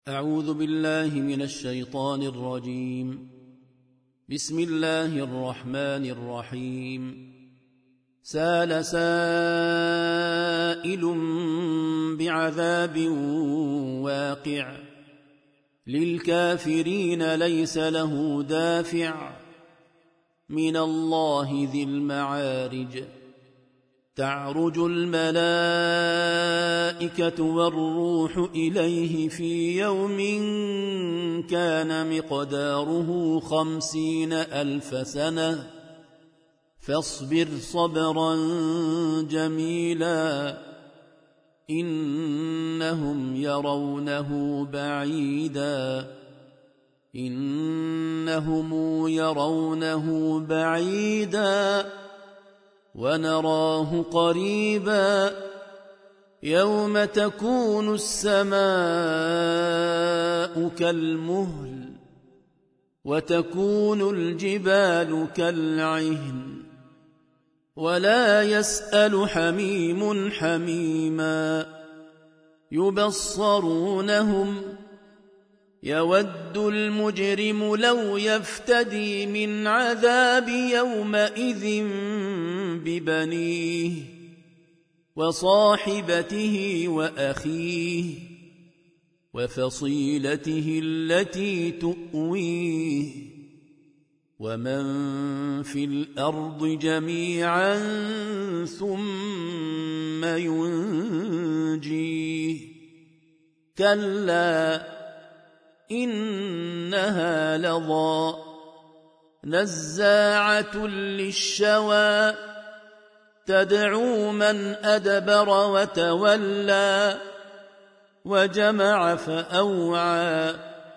أعوذ بالله من الشيطان الرجيم. بسم الله الرحمن الرحيم. سأل سائل بعذاب واقع للكافرين ليس له دافع من الله ذي المعارج. تعرج الملائكة والروح إليه في يوم كان مقداره 50,000 سنة فاصبر صبرا جميلا إنهم يرونه بعيدا ونراه قريبا يوم تكون السماء كالمهل وتكون الجبال كالعهن ولا يسأل حميم حميما يبصرونهم يود المجرم لو يفتدي من عذاب يومئذ ببنيه وصاحبته وأخيه وفصيلته التي تؤويه ومن في الأرض جميعا ثم ينجيه كلا إنها لظى نزاعة للشوى تدعو من أدبر وتولى وجمع فأوعى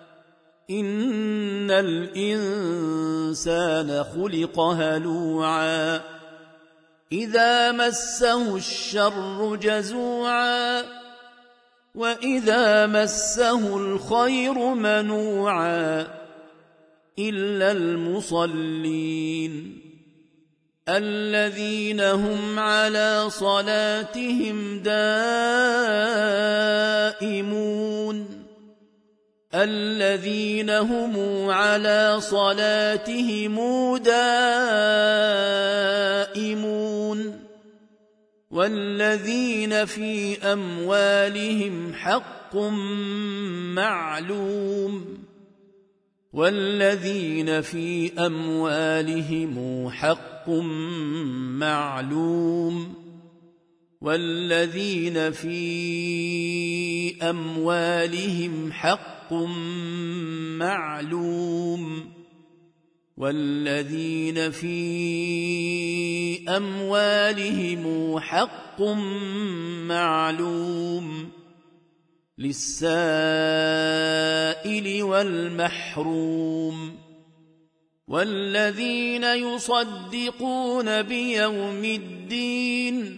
إن الإنسان خلق هلوعا إذا مسه الشر جزوعا وإذا مسه الخير منوعا إلا المصلين الذين هم على صلاتهم دائمون والذين في أموالهم حق معلوم للسائل والمحروم والذين يصدقون بيوم الدين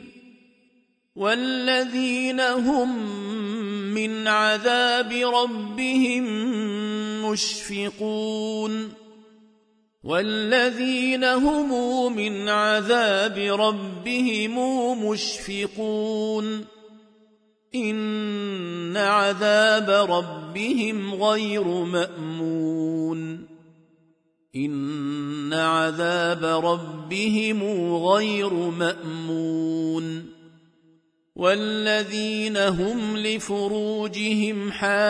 والذين هم من عذاب ربهم مشفقون إن عذاب ربهم غير مأمون والذين هم لفروجهم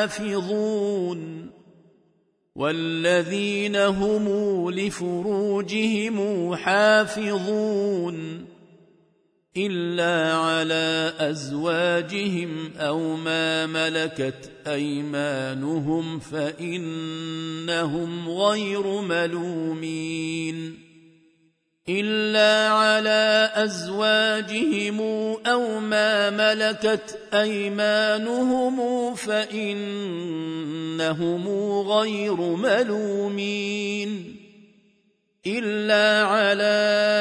حافظون إلا على أزواجهم أو ما ملكت أيمانهم فإنهم غير ملومين إلا على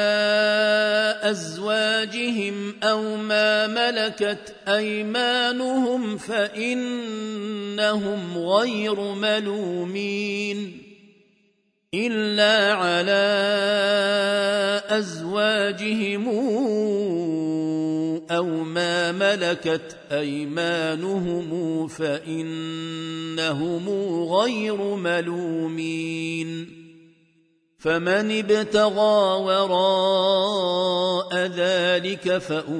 أزواجهم أو ما ملكت أيمانهم فإنهم غير ملومين إلا على أزواجهم أو ما ملكت أيمانهم فإنهم غير ملومين فمن ابتغى وراء ذلك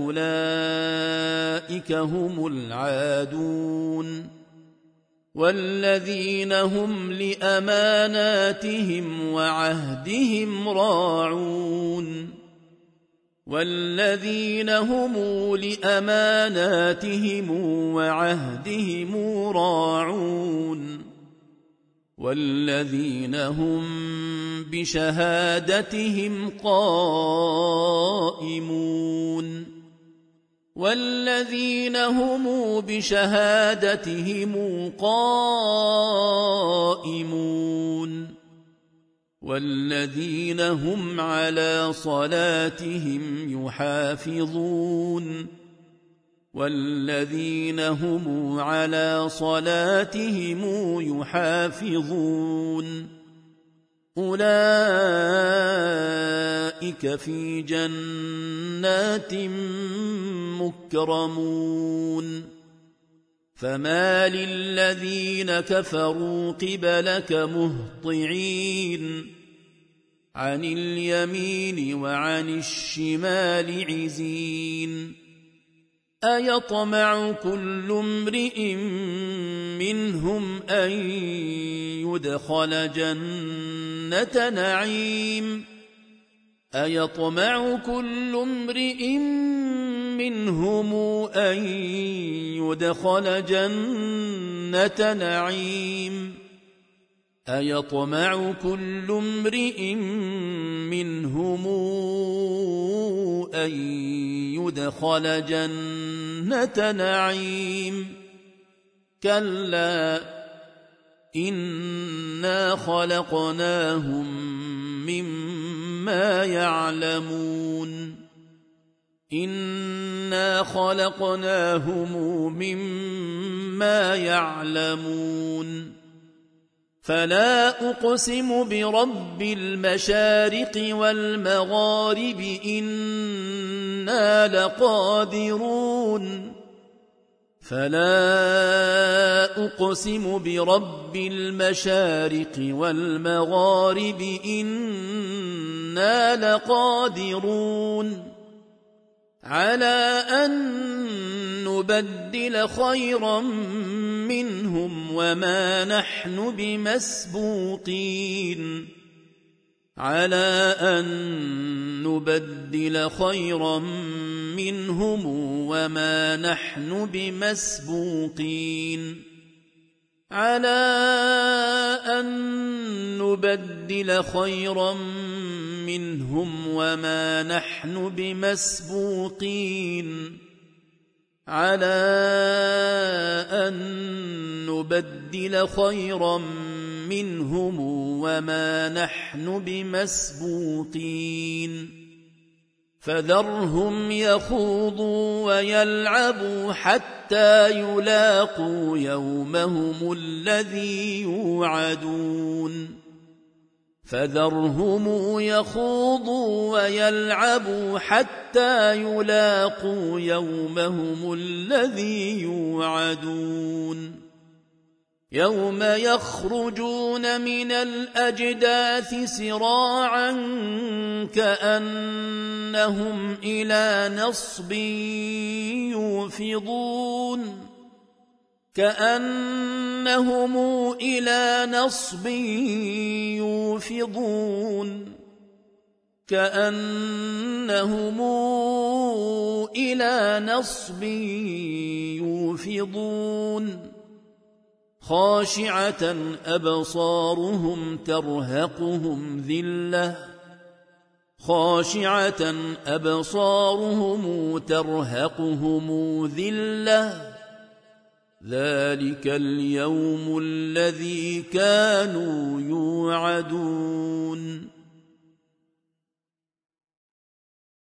فأولئك هم العادون والذين هم لأماناتهم وعهدهم راعون والذين هم لأماناتهم وعهدهم راعون والذين هم بشهادتهم قائمون والذين هم بشهادتهم قائمون والذين هم على صلاتهم يحافظون والذين هم على صلاتهم يحافظون أولئك في جنات مكرمون فما للذين كفروا قبلك مهطعين عن اليمين وعن الشمال عزين أيطمع كل امرئ منهم أن يدخل جنة نعيم أيطمع كل امرئ منهم أن يدخل جنة نعيم أيطمع كل امرئ منهم أن يدخل جنة نعيم كلا إنا خلقناهم مما يعلمون إنا خلقناهم مما يعلمون فلا أقسم برب المشارق والمغارب إنا لقادرون فلا أقسم برب المشارق والمغارب إنا لقادرون على أن نبدل خيرا منهم وما نحن بمسبوقين على أن نبدل خيرا منهم وما نحن بمسبوقين على أن نبدل خيرا منهم وما نحن بمسبوقين على أن نبدل خيرا منهم وما نحن بمسبوقين فذرهم يخوضوا ويلعبوا حتى يلاقوا يومهم الذي يوعدون فذرهم يخوضوا ويلعبوا حتى يلاقوا يومهم الذي يوعدون يوم يخرجون من الأجداث سراعا كأنهم إلى نصب يوفضون كأنهم إلى نصب يوفضون كأنهم إلى نصب يوفضون خاشعة أبصارهم ترهقهم ذلة خاشعة أبصارهم ترهقهم ذلة ذلك اليوم الذي كانوا يوعدون